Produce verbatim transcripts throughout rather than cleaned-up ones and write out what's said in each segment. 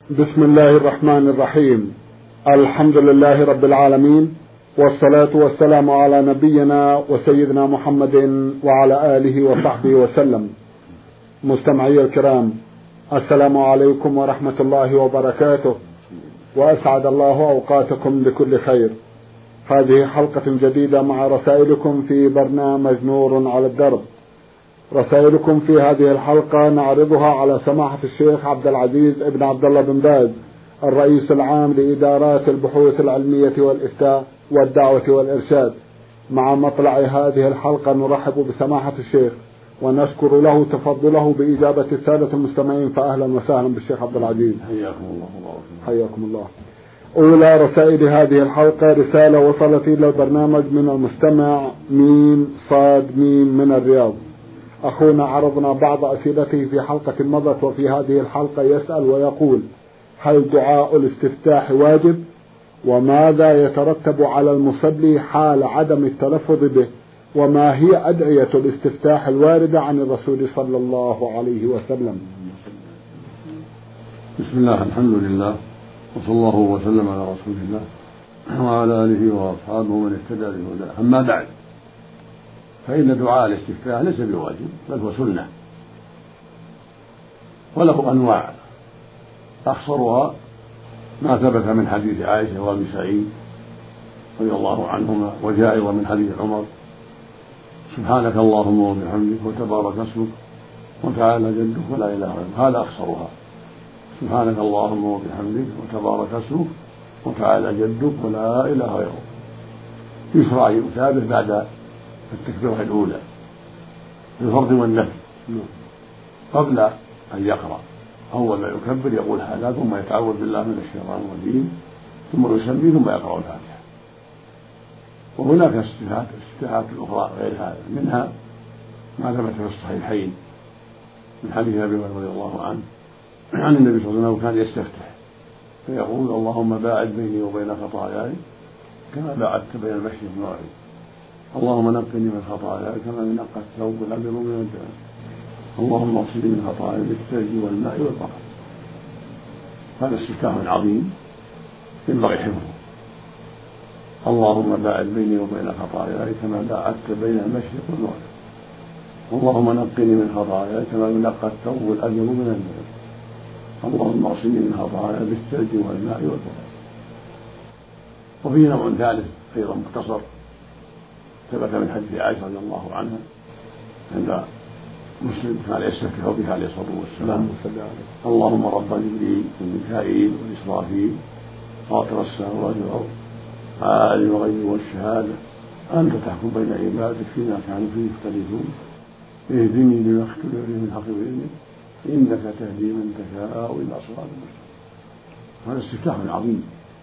بسم الله الرحمن الرحيم. الحمد لله رب العالمين، والصلاة والسلام على نبينا وسيدنا محمد وعلى آله وصحبه وسلم. مستمعي الكرام، السلام عليكم ورحمة الله وبركاته، وأسعد الله أوقاتكم بكل خير. هذه حلقة جديدة مع رسائلكم في برنامج نور على الدرب. رسائلكم في هذه الحلقة نعرضها على سماحة الشيخ عبد العزيز ابن عبد الله بن باز، الرئيس العام لإدارات البحوث العلمية والإفتاء والدعوة والإرشاد. مع مطلع هذه الحلقة نرحب بسماحة الشيخ ونشكر له تفضله بإجابة السادة المستمعين، فأهلا وسهلا بالشيخ عبد العزيز. حياكم الله. حياكم الله. أولى رسائل هذه الحلقة رسالة وصلت إلى البرنامج من المستمع ميم صاد ميم من الرياض. أخونا عرضنا بعض أسئلته في حلقة مضت، وفي هذه الحلقة يسأل ويقول: هل دعاء الاستفتاح واجب؟ وماذا يترتب على المصلي حال عدم التلفظ به؟ وما هي أدعية الاستفتاح الواردة عن الرسول صلى الله عليه وسلم؟ بسم الله، الحمد لله، وصلى الله وسلم على رسول الله وعلى آله وأصحابه من اهتدى بهداه. أما بعد، فإن دعاء الاستفتاح ليس بواجب، بل هو سنة، وله أنواع. أخصرها ما ثبت من حديث عائشة وأبي سعيد رضي الله عنهما، وجاء أيضا من حديث عمر: سبحانك اللهم وبحمدك وتبارك اسمك وتعالى جدك ولا إله غيرك. هذا أخصرها: سبحانك اللهم وبحمدك وتبارك اسمك وتعالى جدك ولا إله غيرك. يشرع يثابر بعد التكبيرة الأولى في الفرض والنفل قبل أن يقرأ. أول ما يكبر يقول هذا، ثم يتعوذ بالله من الشيطان الرجيم، ثم يسمي، ثم يقرأ الفاتحة. وهناك استفتاحات استفتاحات أخرى غير هذا، منها ما ثبت في الصحيحين من حديث أبي هريرة رضي الله عنه عن النبي صلى الله عليه وسلم كان يستفتح فيقول: اللهم باعد بيني وبين خطاياي كما باعدت بين المشرق والمغرب، اللهم نقني من خطاياي كما ينقى الثوب الأبيض من الدنس، اللهم اغسلني من خطاياي بالثلج والماء والبرد. هذا استفتاح عظيم ينبغي حفظه. اللهم باعد بيني وبين خطاياي كما باعدت بين المشرق والمغرب، اللهم نقني من خطاياي كما ينقى الثوب الأبيض من الدنس، اللهم اغسلني من خطاياي بالثلج والماء والبرد. وفيه نوع ثالث أيضا مختصر ثبت من حديث عائشة رضي الله عنها عند مسلم كان يستفتح بها عليه الصلاة والسلام: اللهم رب جبريل وميكائيل وإسرافيل فاطر السماوات والأرض عالم الغيب والشهادة أنت تحكم بين عبادك فيما كانوا فيه يختلفون اهدني لما اختلف فيه من حق بإذنك إنك تهدي من تشاء إلى صراط مستقيم. هذا استفتاح عظيم.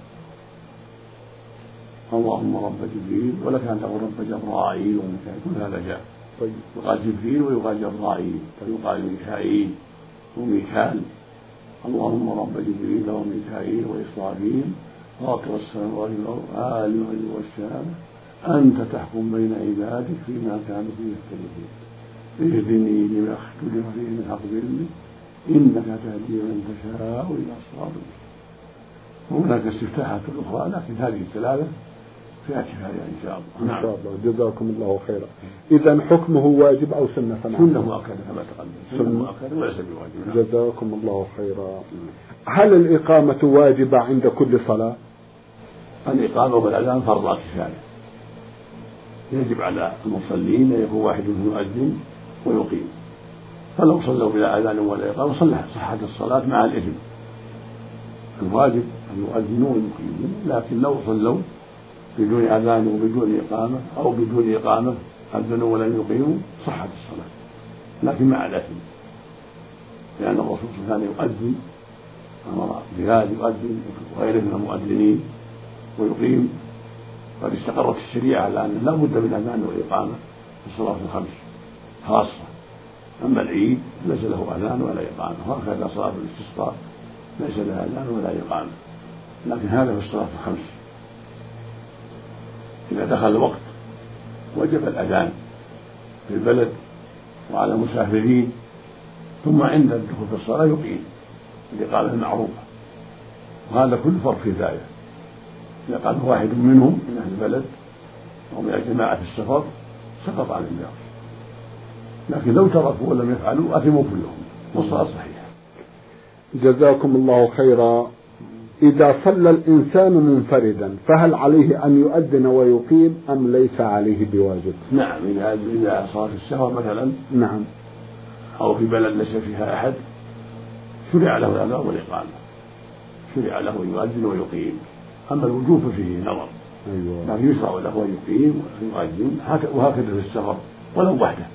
اللهم رب جبريل، ولك أن تقول رب جبرائيل وميكائيل، كل هذا جاء. طيب. يقال جبريل ويقال جبرائيل ويقال ميكائيل وميكال. اللهم رب جبريل وميكائيل وإسرافيل فاطر السماوات والأرض عالم الغيب والشهادة أنت تحكم بين عبادك فيما كانوا فيه يختلفون اهدني لما اختلف فيه من حق بإذنك إنك تهدي من تشاء إلى صراط مستقيم. وهناك استفتاحات أخرى، لكن هذه الثلاثة فيها كفاية إن شاء الله. إن شاء الله. جزاكم الله خيرا. إذا حكمه واجب أو سنة؟ سنة مؤكدة كما تقدم، سنة مؤكدة وليس بواجب. جزاكم الله خيرا. هل الإقامة واجبة عند كل صلاة؟ الإقامة والأذان فرض كفاية، يجب على المصلين أن يكون واحد يؤذن ويقيم، فلو صلوا بلا أذان ولا إقامة صحت الصلاة مع الإثم. الواجب أن يؤذنوا ويقيموا، لكن لو صلوا بدون أذان وبدون إقامة أو بدون إقامة أذنوا ولم يقيموا صحت الصلاة، لكن مع الأثم، لأن الرسول صلى الله عليه وسلم كان يؤذن، أمر بلال يؤذن وغيره من المؤذنين ويقيم. قد استقرت الشريعة على أن لا بد من أذان وإقامة في الصلاة الخمس خاصة. أما العيد ليس له أذان ولا إقامة، وهكذا صلاة الاستسقاء ليس لها أذان ولا إقامة، لكن هذا في الصلاة الخمس. إذا دخل الوقت وجب الأذان في البلد وعلى المسافرين، ثم عند الدخول في الصلاة يقيم الإقامة المعروفة وهذا كل فرض كفاية. إذا قام واحد منهم من أهل البلد أو من الجماعة في السفر سقط عن الباقي، لكن لو تركوا ولم يفعلوا أثموا كلهم والصلاة صحيحة. جزاكم الله خيرا. إذا صلى الإنسان منفردا فهل عليه أن يؤذن ويقيم أم ليس عليه بواجب؟ نعم، إذا إذا صار في السفر مثلا نعم أو في بلد ليس فيها أحد شرع له الأذان والإقامة، شرع له يؤذن ويقيم. أما الوجوب فيه نظر، أيوة. لكن يشرع له أن يقيم ويؤذن، وهكذا في السفر ولو وحده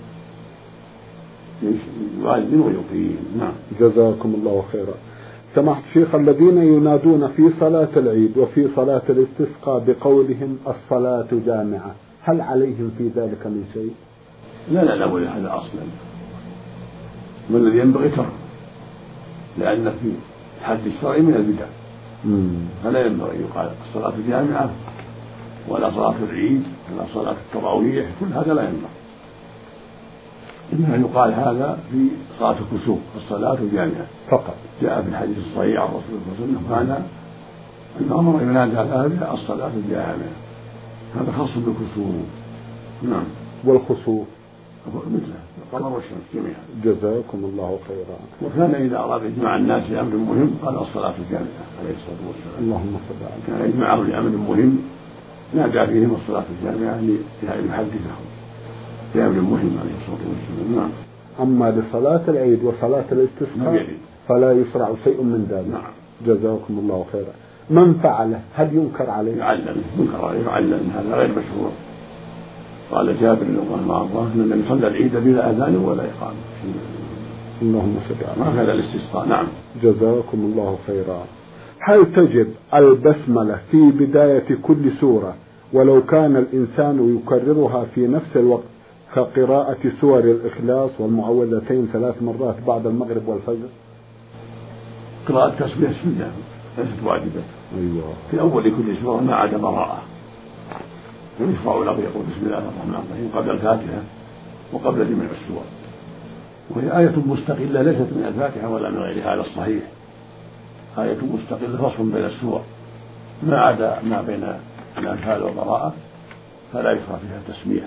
يؤذن ويقيم. نعم. جزاكم الله خيرا. سمعت شيخ، الذين ينادون في صلاة العيد وفي صلاة الاستسقاء بقولهم الصلاة جامعة، هل عليهم في ذلك من شيء؟ لا لا لا ولا هذا أصلا، والذي ينبغي ترك، لأن في حد الشرع من البدع، فلا ينبغي يقال الصلاة جامعة ولا صلاة العيد ولا صلاة التراويح، كل هذا لا ينبغي. إنما يقال هذا في صلاة الكسوف الصلاة جامعة فقط. جاء في الحديث الصحيح عن رسول الله صلى الله عليه وسلم كان أن أمر ينادى هذا الصلاة جامعة، هذا خاص بالكسوف. نعم. والخسوف مثله القمر والشمس جميعا. جزاكم الله خيرا. وكان إذا أراد إجماع الناس لأمر مهم قال الصلاة جامعة عليه الصلاة والسلام. اللهم صل على. كان إجماعه لأمر مهم نادى فيهم الصلاة الجامعة ليحدثهم بأمر مهم عليه الصلاة والسلام. نعم. أما لصلاة العيد وصلاة الاستسقاء فلا يشرع شيء من ذلك. نعم. جزاكم الله خيرا. من فعله هل ينكر عليه؟ يعلم، ينكر عليه، يعلم، هذا غير مشروع. قال جابر رضي الله عنه أن النبي صلى العيد بلا أذان ولا إقامة. اللهم صل على. ما كان الاستسقاء. نعم. جزاكم الله خيرا. هل تجب البسملة في بداية كل سورة ولو كان الإنسان يكررها في نفس الوقت كقراءة سور الإخلاص والمعوذتين ثلاث مرات بعد المغرب والفجر؟ قراءة تسبيح سنة ليست واجبة. أيوة. في أول كل سورة ما عدا براءة، ويشرع له يقول بسم الله الرحمن الرحيم قبل الفاتحة وقبل جميع السور، وهي آية مستقلة ليست من الفاتحة ولا من غيرها على الصحيح، آية مستقلة فصل بين السور، ما عدا ما بين الأنفال والبراءة فلا يشرع فيها التسمية،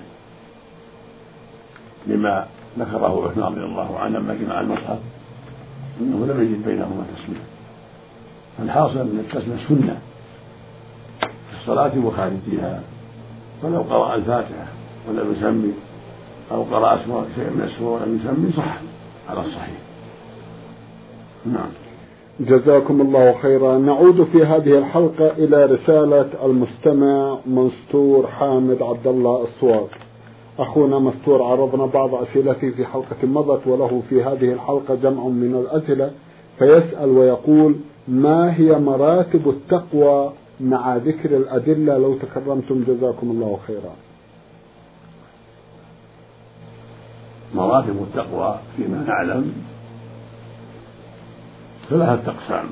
لما ذكره عثمان رضي الله عنه لما جمع المصحف انه لم يجد بينهما تسمية. فالحاصل ان التسمية سنة في الصلاة وخارجها، فلو قرأ الفاتحة ولم يسمي او قرأ شيء من السور ولم يسمي صح على الصحيح. نعم. جزاكم الله خيرا. نعود في هذه الحلقة إلى رسالة المستمع مستور حامد عبد الله الصواب. أخونا مستور عرضنا بعض أسئلته في حلقة مضت وله في هذه الحلقة جمع من الأسئلة، فيسأل ويقول: ما هي مراتب التقوى مع ذكر الأدلة لو تكرمتم جزاكم الله خيرا. مراتب التقوى فيما نعلم ثلاثة أقسام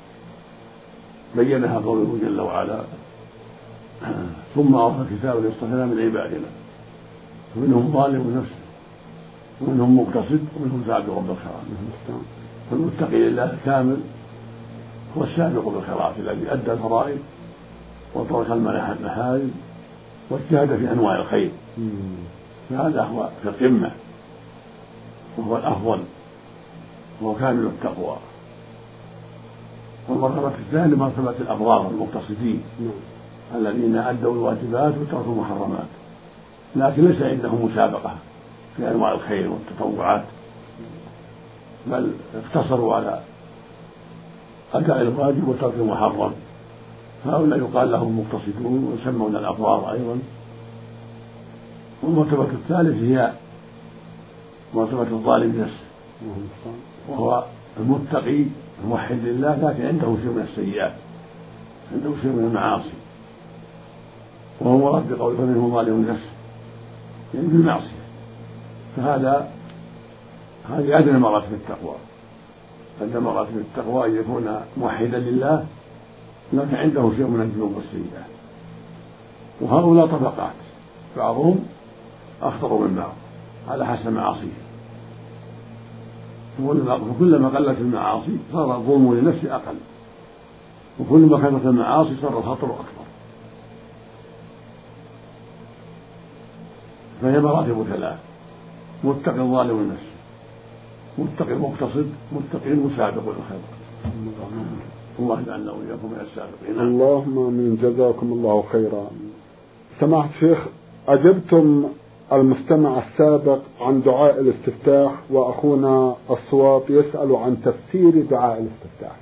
بينها قوله جل وعلا: ثم أوحى الكتاب ليصطفينا من عبادنا ومنهم ظالم لنفسه ومنهم مقتصد ومنهم سابق بالخيرات. فالمتقي لله الكامل هو السابق بالخيرات الذي أدى الفرائض وترك المحارم واجتهد في أنواع الخير، فهذا هو في القمة وهو الأفضل وهو كامل التقوى. والمرتبة الثانية مرتبة الأبرار المقتصدين الذين أدوا الواجبات وتركوا المحرمات، لكن ليس عندهم مسابقة في أنواع الخير والتطوعات، بل اقتصروا على أداء الواجب وترك المحرم، هؤلاء يقال لهم مقتصدون ويسمون الأبرار أيضا. والمرتبة الثالث هي مرتبة الظالم لنفسه، وهو المتقي الموحد لله لكن عنده شيء من السيئات، عنده شيء من المعاصي، وهو مراد بقوله فمنهم ظالم لنفسه يعني بالمعصية. فهذا هذه أدنى مراتب التقوى. أدنى مراتب التقوى أن يكون موحدا لله لكن عنده شيء من الذنوب والسيئات، وهؤلاء طبقات بعضهم أخطر من بعض على حسب معاصيه، وكلما قلت المعاصي صار الظلم لنفسه أقل، وكل ما كثرت المعاصي صار الخطر أكبر. فهي مراتب ثلاث: متقي ظالم نفسه، متقي مقتصد، متقي مسابق الخير. الله يجعلنا وإياكم من السابقين. اللهم آمين. جزاكم الله خيرا. سماحة الشيخ، أجبتم المستمع السابق عن دعاء الاستفتاح، وأخونا الصواب يسأل عن تفسير دعاء الاستفتاح.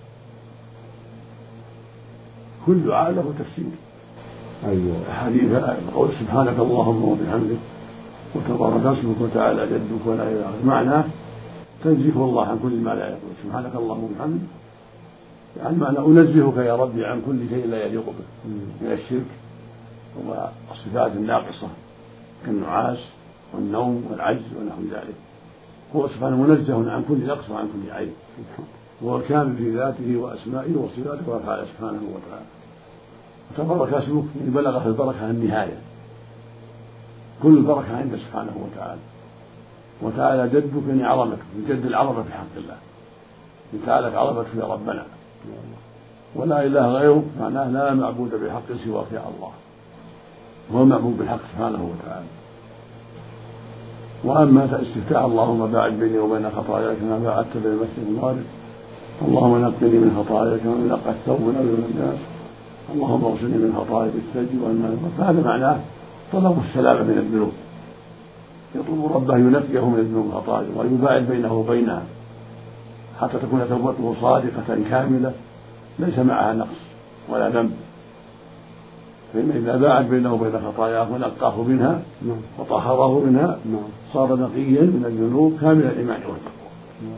كل دعاء له تفسير. أيوة. حديث قول سبحانك اللهم وبحمدك وتبارك اسمك وتعالى جدك ولا إله إلا أنت، معناه تنزيه الله عن كل ما لا يقول. سبحانك اللهم وبحمدك يعني معنى أنزهك يا ربي عن كل شيء لا يليق به من الشرك والصفات الناقصة كالنعاس والنوم والعجز ونحو ذلك. هو سبحانه منزه عن كل نقص وعن كل عيب، هو الكامل في ذاته وأسمائه وصفاته وأفعاله سبحانه وتعالى. وتبارك اسمك إن بلغت البركة النهاية، كل البركة عنده سبحانه وتعالى. وتعالى جدك إن عظمتك، الجد العظمة في حق الله، تعالى عظمتك يا ربنا، ولا إله غيره معناه لا معبود بحق سواك يا الله، هو معبود بالحق سبحانه وتعالى. وأما استفتاح اللهم باعد بيني وبين خطاياي كما باعدت بين المشرق والمغرب، اللهم نقني من خطاياي كما ينقى الثوب من أبيض من الناس، اللهم اغسلني من خطاياي بالثلج والماء. فهذا معناه طلب السلامة من الذنوب، يطلب ربه ينقيه من الذنوب والخطايا ويباعد بينه وبينها حتى تكون توبته صادقة كاملة ليس معها نقص ولا ذنب. فإن إذا باعد بينه وبين خطاياه ونقاه منها وطهره منها صار نقيا من الذنوب كامل الإيمان والتقوى.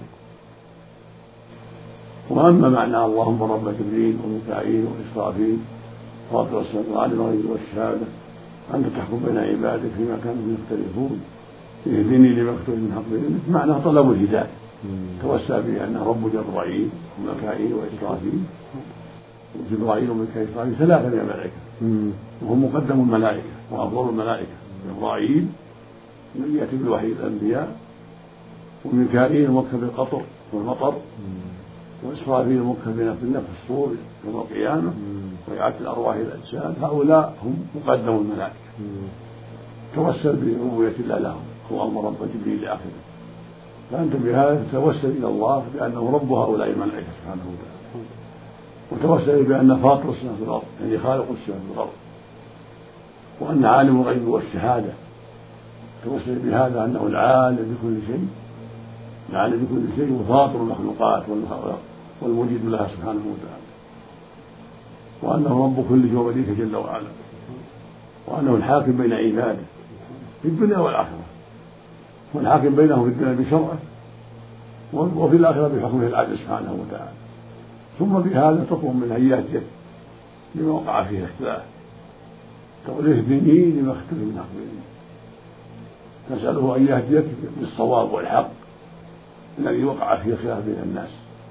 وأما معنى اللهم رب جبريل وميكائيل وإسرافيل فاطر السماوات والأرض والشهادة أنت تحكم بين عبادك فيما كانوا يختلفون اهدني لما اختلف من حق بينك، معناه طلب الهداية توسى به أنه رب جبرائيل وميكائيل وإسرافيل. جبرائيل وميكائيل وإسرافيل ثلاثة من الملائكة وهم مقدم الملائكة وأفضل الملائكة. جبرائيل يأتي بالوحي الأنبياء، وميكائيل موكل بالقطر والمطر، وإسرافيل موكل بنفخ الصور يوم القيامة وإعادة الأرواح إلى الأجساد. هؤلاء هم مقدم الملائكة. توسل بربوبية الله لهم، اللهم رب جبريل آخره. فأنت بهذا تتوسل إلى الله بأنه رب هؤلاء الملائكة سبحانه وتعالى، وتوسل بأن فاطر السماوات والأرض يعني خالق السماوات والأرض، وأن عالم الغيب والشهادة. توسل بهذا أنه العالم بكل شيء، العالم بكل شيء وفاطر المخلوقات والمجيد لها سبحانه وتعالى، وأنه رب كل شيء ومليك جل وعلا، وأنه الحاكم بين عباده في الدنيا والآخرة، والحاكم بينهم في الدنيا بشرعه وفي الآخرة بحكمه العدل سبحانه وتعالى. ثم بهذا تطلب من أن يهديك لما وقع فيه اختلاف، تقول اهدني لما اختلف من حق بيني، تسأله أن يهديك بالصواب والحق الذي وقع فيه خلاف بين الناس،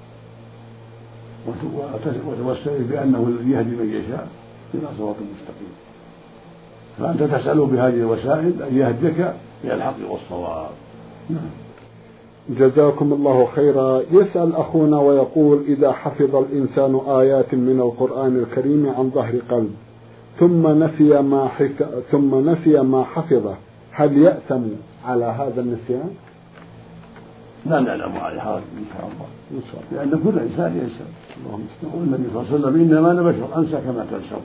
وتوسل بأنه الذي يهدي من يشاء إلى صراط مستقيم. فأنت تسأله بهذه الوسائل أن يهديك إلى الحق والصواب. نعم. جزاكم الله خيرا. يسأل أخونا ويقول: إذا حفظ الإنسان آيات من القرآن الكريم عن ظهر قلب ثم نسي ما حك... ثم نسي ما حفظه، هل يأثم على هذا النسيان؟ لا نعلم على حرج إن شاء الله، إن شاء الله، لأن كل إنسان ينسى. والنبي صلى الله عليه وسلم: إنما أنا بشر أنسى كما تنسون.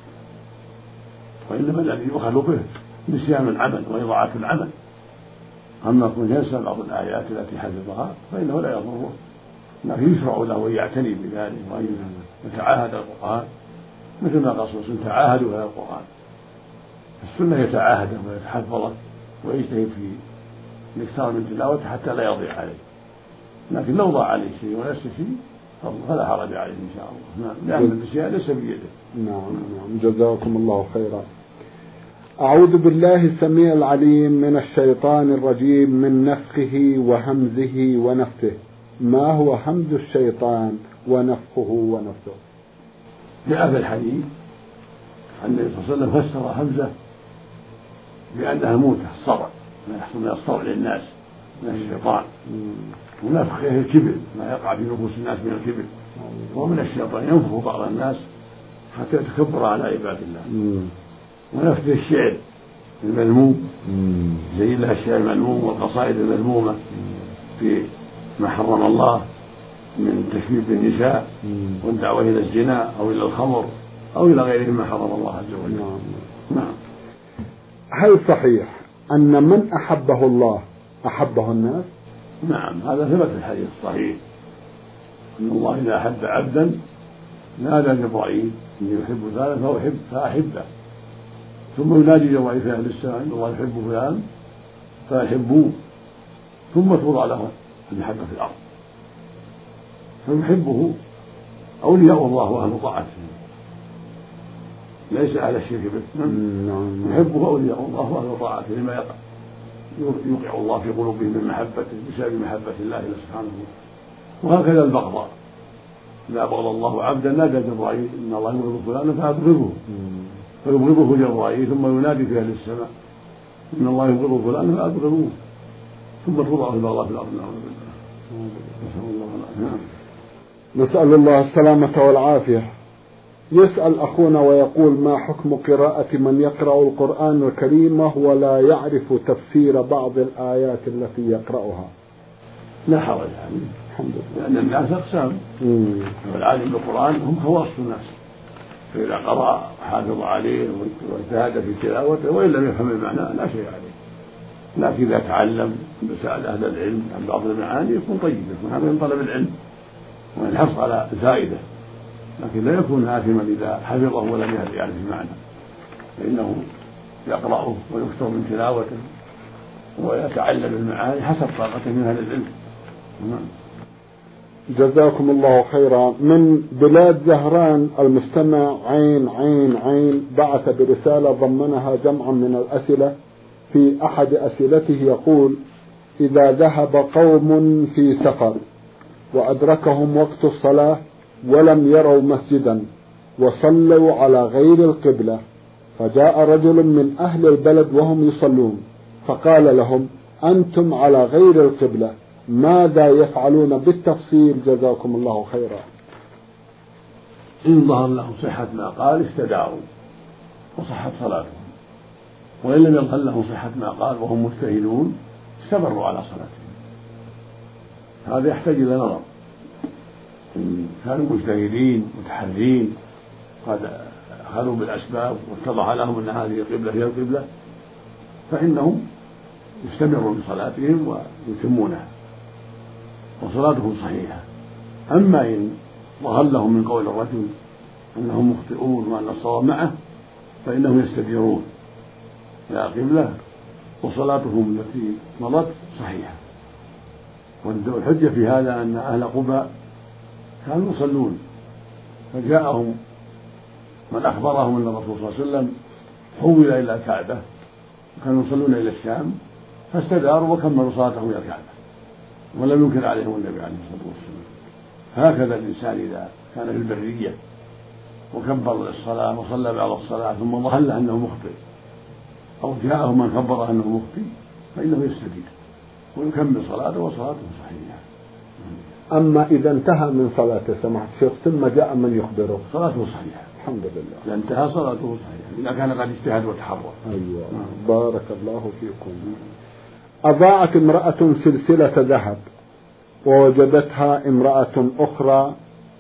وإنما الذي يؤخذ به نسيان العمل وإضاعة العمل. أما كن ينسى بعض الآيات التي حفظها فإنه لا يضره، لكن يشرع له أن يعتني بذلك وأن يتعاهد القرآن، مثل ما قال صلى الله عليه وسلم: تعاهدوا هذا القرآن. السنة يتعاهده ويتحفظه ويجتهد في الاكثار من تلاوته حتى لا يضيع عليه. لكن لو ضاع عليه شيء ونسي شيء فلا حرج عليه إن شاء الله. نعم. لأن النسيان ليس بيده. نعم نعم. جزاكم الله خيرا. أعوذ بالله السميع العليم من الشيطان الرجيم من نفخه وهمزه ونفثه. ما هو همز الشيطان ونفخه ونفثه؟ جاء في الحديث أن النبي صلى الله عليه وسلم فسر همزة بأنها موتة الصرع، ما يحصل من الصرع للناس من الشيطان، ونفخه الكبر، ما يقع في نفوس الناس من الكبر ومن الشيطان ينفخ بعض الناس حتى يتكبر على عباد الله، ونفذ الشعر المذموم زي لها الشعر المذموم والقصائد المذمومة في ما حرم الله من تشبيب النساء والدعوة إلى الزنا أو إلى الخمر أو إلى غيره ما حرم الله عز وجل. نعم. هل صحيح أن من أحبه الله أحبه الناس؟ نعم، هذا ثبت في الحديث الصحيح أن الله إذا أحب عبدا نادى جبرائيل إني يحب ذلك فهو يحب فأحبه، ثم ينادي جبرائيل في أهل السماء إن الله يحب فلان فيحبوه، ثم توضع له المحبة في الأرض، فيحبه أولياء الله وأهل طاعته ليس أهل الشرك به، يحبه أولياء الله وأهل طاعته لما يقع يوقع الله في قلوبهم من محبته بسبب محبة الله سبحانه. وهكذا البغضاء، إذا أبغض الله عبدا نادى جبرائيل إن الله يبغض فلانا فأبغضه، فيبغضه جبرائيل ثم ينادي في أهل السماء إن الله يبغض فلانا فأبغضوه، ثم توضع البغضاء في الأرض. نسأل الله العافية. نسأل الله السلامة والعافية. يسأل أخونا ويقول: ما حكم قراءة من يقرأ القرآن الكريم ولا يعرف تفسير بعض الآيات التي يقرأها؟ لا حرج عليه، الحمد لله، لأن الناس أقسام، والعالم بالقرآن هم خواص الناس، فإذا قرأ حافظ عليه واجتهد في تلاوته وإن لم يفهم المعنى لا شيء عليه، لكن إذا تعلم وسأل أهل العلم عن بعض المعاني يكون طيب، يكون هذا من طلب العلم والحرص على الفائدة، لكن لا يكون آثما إذا حفظه ولم يعرف المعنى، فإنه يقرأه ويكثر من تلاوته ويتعلم المعاني حسب طاقته من أهل العلم. جزاكم الله خيرا. من بلاد زهران المستمع عين عين عين بعث برسالة ضمنها جمعا من الأسئلة. في أحد أسئلته يقول: إذا ذهب قوم في سفر وأدركهم وقت الصلاة ولم يروا مسجدا وصلوا على غير القبلة، فجاء رجل من أهل البلد وهم يصلون فقال لهم: أنتم على غير القبلة، ماذا يفعلون بالتفصيل؟ جزاكم الله خيرا. إن ظهر لهم صحة ما قال استداروا وصحت صلاتهم، وإن لم يظهر لهم صحة ما قال وهم مجتهدون استمروا على صلاتهم. هذا يحتاج إلى نظر، إن كانوا مجتهدين متحرين قد أخذوا بالأسباب واتضح لهم أن هذه القبلة هي القبلة فإنهم يستمروا بصلاتهم ويتمونها وصلاتهم صحيحة. أما إن ظهر لهم من قول الرجل أنهم مخطئون وأن الصواب معه فإنهم يستديرون إلى القبلة وصلاتهم التي مضت صحيحة. والحجة في هذا أن أهل قباء كانوا يصلون فجاءهم من أخبرهم أن الرسول صلى الله عليه وسلم حول إلى الكعبة وكانوا يصلون إلى الشام فاستداروا وكملوا صلاتهم إلى الكعبة ولم ينكر عليهم النبي عليه الصلاة والسلام. هكذا الإنسان إذا كان في البرية وكبر للصلاة وصلى بعد الصلاة ثم ظهر له أنه مخطئ أو جاءه من خبره أنه مخطئ فإنه يستدير ويكمل صلاته وصلاته صحيحة. أما إذا انتهى من صلاته سماحة الشيخ ثم جاء من يخبره صلاته صحيحة الحمد لله، إذا انتهى صلاته صحيحة إذا كان قد اجتهد وتحرى. أيوة. بارك الله فيكم. أضاعت امرأة سلسلة ذهب ووجدتها امرأة أخرى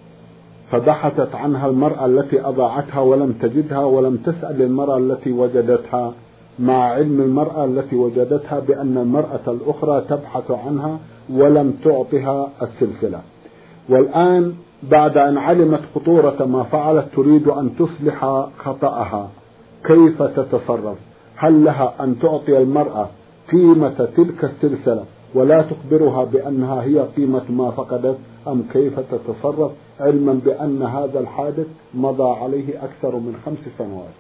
فبحثت عنها المرأة التي أضاعتها ولم تجدها ولم تسأل المرأة التي وجدتها، مع علم المرأة التي وجدتها بأن المرأة الأخرى تبحث عنها ولم تعطها السلسلة. والآن بعد أن علمت خطورة ما فعلت تريد أن تصلح خطأها، كيف تتصرف؟ هل لها أن تعطي المرأة قيمة تلك السلسلة ولا تخبرها بأنها هي قيمة ما فقدت، أم كيف تتصرف علما بأن هذا الحادث مضى عليه أكثر من خمس سنوات؟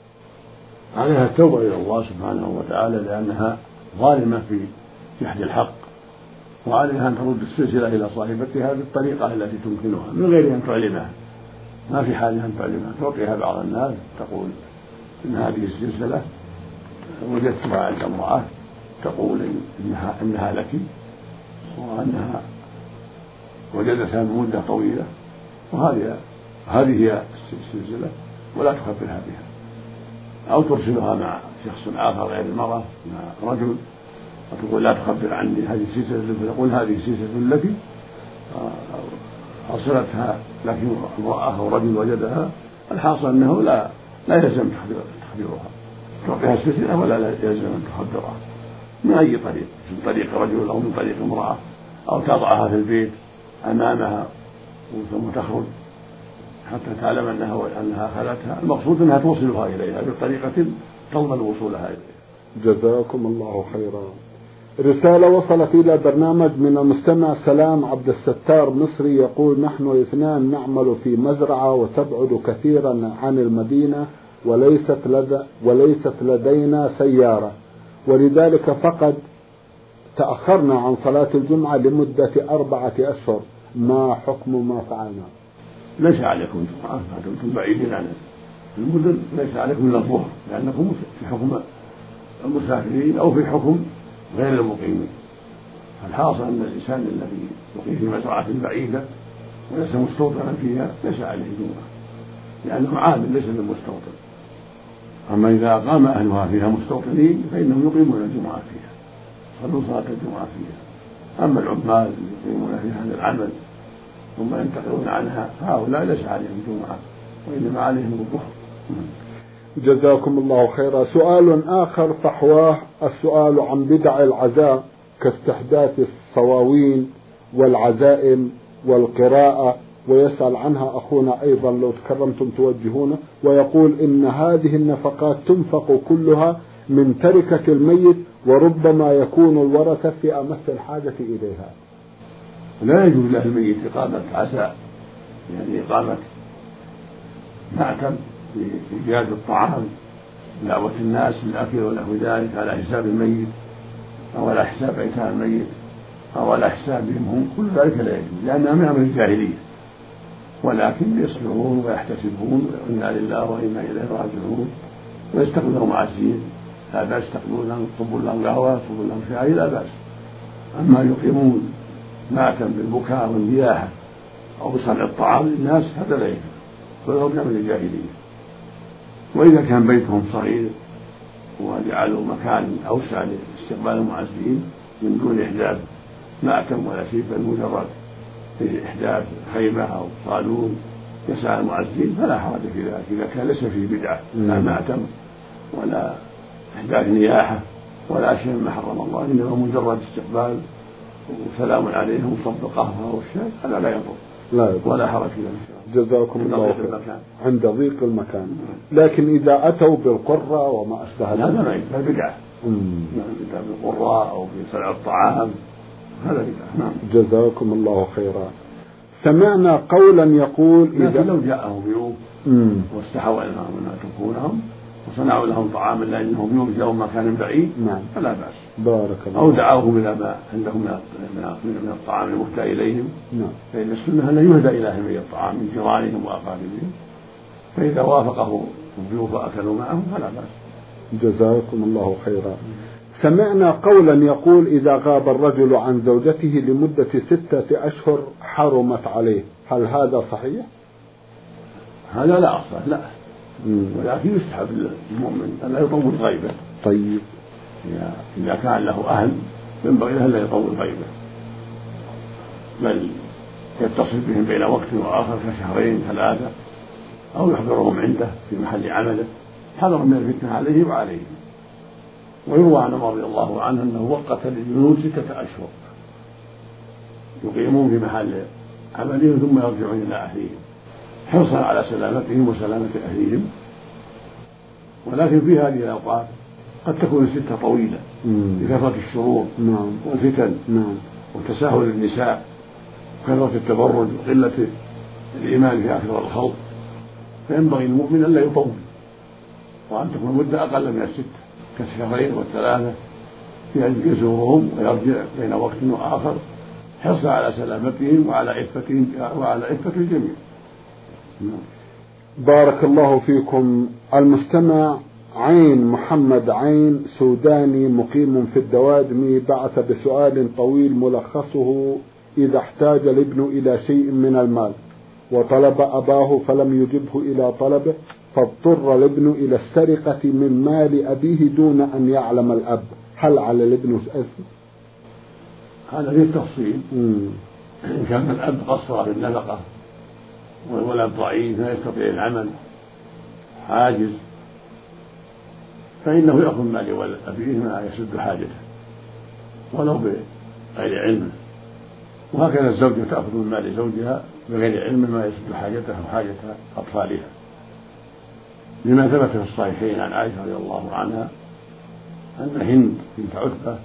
عليها التوبة إلى الله سبحانه وتعالى لأنها ظالمة في جحد الحق، وعليها أن ترد السلسلة إلى صاحبتها بالطريقة التي تمكنها من غير أن تعلمها، ما في حاجة أن تعلمها، تعطيها بعض الناس تقول إن هذه السلسلة وجدتها عند امرأة تقول إنها, إنها لك وأنها وجدتها من مدة طويلة وهذه هذه هي السلسلة، ولا تخبرها بها أو ترسلها مع شخص آخر غير المرأة مع رجل وتقول لا تخبر عني هذه السلسلة التي تقول هذه السلسلة التي أرسلتها لكن امرأة أو رجل وجدها. الحاصل أنه لا لا يلزم تخبيرها، تعطيها السلسلة ولا يلزم أن تخبرها من أي طريق، من طريق رجل أو من طريق امرأة، أو تضعها في البيت أمامها ثم تخرج حتى تعلم أنها أنها أخذتها. المقصود أنها توصلها إليها بطريقة تضمن وصولها إليها. جزاكم الله خيرا. رسالة وصلت إلى برنامج من المستمع سلام عبد الستار مصري، يقول: نحن اثنان نعمل في مزرعة وتبعد كثيرا عن المدينة وليست, لدى وليست لدينا سيارة، ولذلك فقد تأخرنا عن صلاة الجمعة لمدة أربعة أشهر، ما حكم ما فعلنا؟ ليس عليكم جمعة، أنتم بعيدين عن المدن، ليس عليكم إلا الظهر، لأنكم في حكم المسافرين أو في حكم غير المقيمين. الحاصل أن الإنسان الذي يقيم في مزرعة بعيدة وليس مستوطنا فيها ليس عليه جمعة، لأنه عامل ليس بالمستوطن. أما إذا أقام أهلها فيها مستوطنين فإنهم يقيمون الجمعة فيها، صلوا صلاة الجمعة فيها. أما العمال يقيمون في هذا العمل ثم ينتقلون عنها فهؤلاء ليس عليهم جمعة، وإنما عليهم الظهر. جزاكم الله خيرا. سؤال آخر فحواه السؤال عن بدع العزاء كاستحداث الصواوين والعزائم والقراءة، ويسأل عنها أخونا أيضا لو تكرمتم توجهونه، ويقول إن هذه النفقات تنفق كلها من تركة الميت، وربما يكون الورثة في أمس الحاجة إليها. لا يجوز للميت إقامة عزاء، يعني إقامة معتم لإيجاد الطعام دعوة الناس بالأكل ونحو ذلك على حساب الميت أو على حساب أيتام الميت أو على حسابهم هم، كل ذلك لا يجوز لأنها من أمر الجاهلية، ولكن يصبرون ويحتسبون وإنا لله وإنا إليه راجعون ويستقبلون معزين لا بأس، يستقبلون لهم يصبون لهم قهوة يصبون لهم شاي لا بأس. أما يقيمون معتم بالبكاء والنياحة أو بصنع الطعام للناس هذا لا يجوز، فهو من أمر الجاهلية. وإذا كان بيتهم صغير وجعلوا مكان أوسع لاستقبال المعزين من دون إحداث معتم ولا شيء، بل مجرد إحداث خيمة أو صالون يسعى المعزين فلا حرج في ذلك، إذا كان ليس فيه بدعة لا معتم ولا إحداث نياحة ولا شيء مما حرم الله، إنما مجرد استقبال وسلام عليهم وصب القهوة والشاي، هذا لا يضر لا يضر ولا حرج في ذلك. جزاكم الله خيرا. عند ضيق المكان. لكن إذا أتوا بالقرة وما أشبه ذلك هذا ما يشبه بدعة، بدعة بالقرة أو في صنع الطعام هذا بدعة. نعم. جزاكم الله خيرا. سمعنا قولا يقول إذا لو جاءهم ضيوف واستحوا أنهم يتركونهم وصنعوا لهم طعاما لأنهم ضيوف جاءوا مكان بعيد نعم. فلا بأس، بارك الله. أو دعوهم إلى ما عندهم من الطعام المهدى إليهم نعم. فإن السنة لا يهدى إليهم من الطعام من جيرانهم وأقاربهم، فإذا وافقه الضيوف وأكلوا معهم فلا بأس. جزاكم الله خيرا. سمعنا قولا يقول إذا غاب الرجل عن زوجته لمدة ستة أشهر حرمت عليه، هل هذا صحيح؟ هذا لا أصلا لا، ولكن يستحب للمؤمن أن لا يطول غيبه. طيب إذا كان له أهل ينبغي له لا يطول غيبه، بل يتصل بهم بين وقت وآخر كشهرين ثلاثة أو يحضرهم عنده في محل عمله حذرا من الفتنة عليه وعليهم. ويروى عن عمر رضي الله عنه أنه وقت للجنود ستة أشهر يقيمون في محل عملهم ثم يرجعون إلى أهليهم حرصا على سلامتهم وسلامة أهليهم. ولكن في هذه الأوقات قد تكون الستة طويلة بكثرة الشرور نعم. والفتن نعم. وتساهل النساء وكثرة التبرج وقلة الإيمان في أكثر الخلق، فينبغي المؤمن أن لا يطول وأن تكون المدة أقل من الستة كالشهرين والثلاثة، يعني يزورهم ويرجع بين وقت وآخر حرصا على سلامتهم وعلى عفتهم وعلى عفة الجميع. بارك الله فيكم. المستمع عين محمد عين سوداني مقيم في الدوادمي بعث بسؤال طويل ملخصه: إذا احتاج الابن إلى شيء من المال وطلب أباه فلم يجبه إلى طلبه فاضطر الابن إلى السرقة من مال أبيه دون أن يعلم الأب، هل على الابن إثم؟ هذا فيه تفصيل. إن كان الأب قصر بالنفقة والولد ضعيف لا يستطيع العمل عاجز فإنه يأخذ مال ولد أبيه ما يسد حاجته ولو بغير علم، وهكذا الزوجة تأخذ من مال زوجها بغير علم ما يسد حاجتها وحاجة أطفالها، لما ثبت في الصحيحين عن عائشة رضي الله عنها أن هند بنت عتبة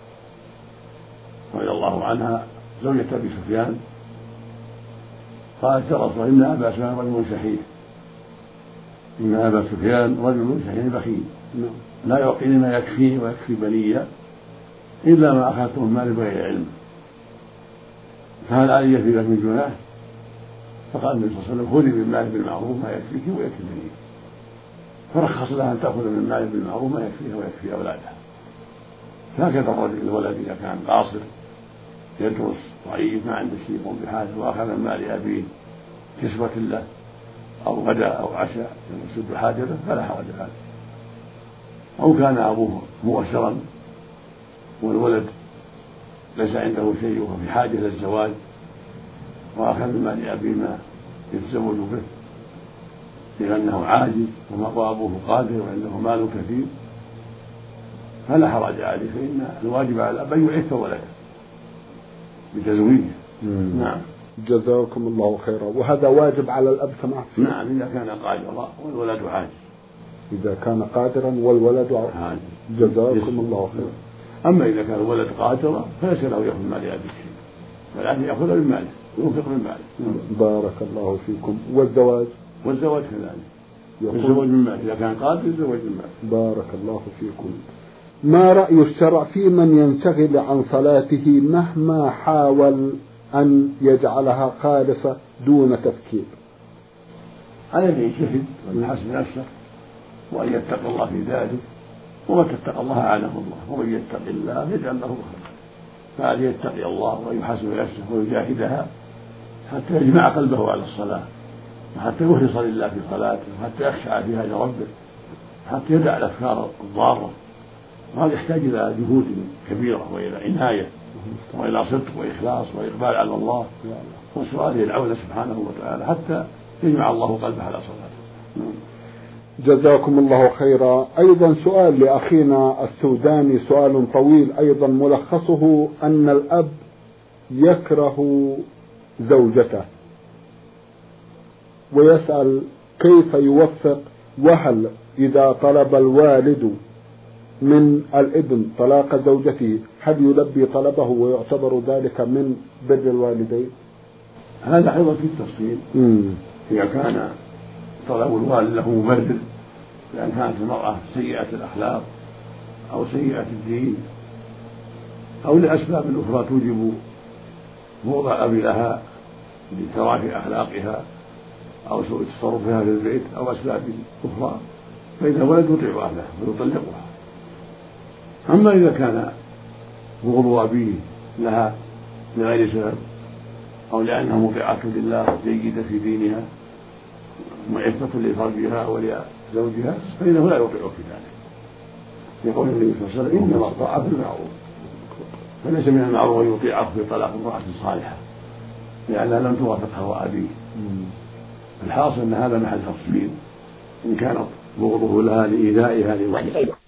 رضي الله عنها زوجة أبي سفيان قالت يا رسول الله إن أبا سفيان رجل شحيح، إن أبا سفيان رجل شحيح بخيل لا يعطيني ما يكفيه ويكفي بني إلا ما أخذته من مال بغير علم، فهل علي في ذلك من جناح؟ فقال النبي صلى الله عليه وسلم خذي من مال بالمعروف ما يكفيك ويكفي بنيك، فرخص لها أن تأخذ من مال بالمعروف ما يكفيها ويكفي أولادها. هكذا الرجل الولد إذا كان قاصر يدرس ضعيف ما عنده شيء يقوم بحاجه وأخذ من مال أبيه كسوة له أو غداء أو عشاء يسد حاجته فلا حرج عليه. أو كان أبوه مؤسرا والولد ليس عنده شيء وهو في حاجة للزواج وأخذ من مال أبيه ما يتزوج به لأنه عاجز وأبوه قادر وعنده مال كثير فلا حرج عليه، فإن الواجب على الأب أن يعف ولده بتزويجه. نعم. جزاكم الله خيرا. وهذا واجب على الأب سماحة؟ نعم إذا كان قادرا والولد عاجز. إذا كان قادرا والولد عاجز. جزاكم الله خيرا. أما إذا كان الولد قادرا فليس له يأخذ مال أبيه شيء ولكن يأخذ من ماله وينفق من ماله. بارك الله فيكم. والزواج؟ والزواج كذلك يتزوج من ماله إذا كان قادر يتزوج من ماله. بارك الله فيكم. ما رأي الشرع في من ينشغل عن صلاته مهما حاول أن يجعلها خالصة دون تفكير؟ على أن يجتهد ويحسن نفسه وأن يتقي الله في ذلك، ومن تتقى الله أعانه الله، ومن يتق الله يجعل له خيرا، فعليه يتقي الله ويحسن نفسه ويجاهدها حتى يجمع قلبه على الصلاة وحتى يخلص لله في صلاته وحتى يخشع فيها لربه حتى يدع الأفكار الضارة، وهذا يحتاج إلى جهود كبيرة وإلى عناية وإلى صدق وإخلاص وإقبال على الله وسؤاله العون سبحانه وتعالى حتى يجمع الله قلبه على صلاته. جزاكم الله خيرا. أيضا سؤال لأخينا السوداني، سؤال طويل أيضا ملخصه أن الأب يكره زوجته ويسأل كيف يوفق، وهل إذا طلب الوالد من الابن طلاق زوجته هل يلبي طلبه ويعتبر ذلك من بر الوالدين؟ هذا أيضا في التفصيل. إذا كان طلب الوالد له مبرر لأن كانت المرأة سيئة الأخلاق أو سيئة الدين أو لأسباب أخرى توجب بغض الأب لها لتراخي أخلاقها أو سوء تصرفها في البيت أو أسباب أخرى فإن الولد يطيع أهله ويطلقها. أما إذا كان بغض أبيه لها لغير سبب أو لأنها مطيعة لله جيدة في دينها معفة لفرجها ولزوجها فإنه لا يطيع في ذلك، يقول النبي صلى الله عليه وسلم إنما الطاعة بالمعروف، فليس من المعروف أن يطيعه في طلاق امرأة صالحة لأنها لم توافق هوى أبيه. الحاصل أن هذا محل تفصيل، إن كان بغضه لها لإيذائها لوجهها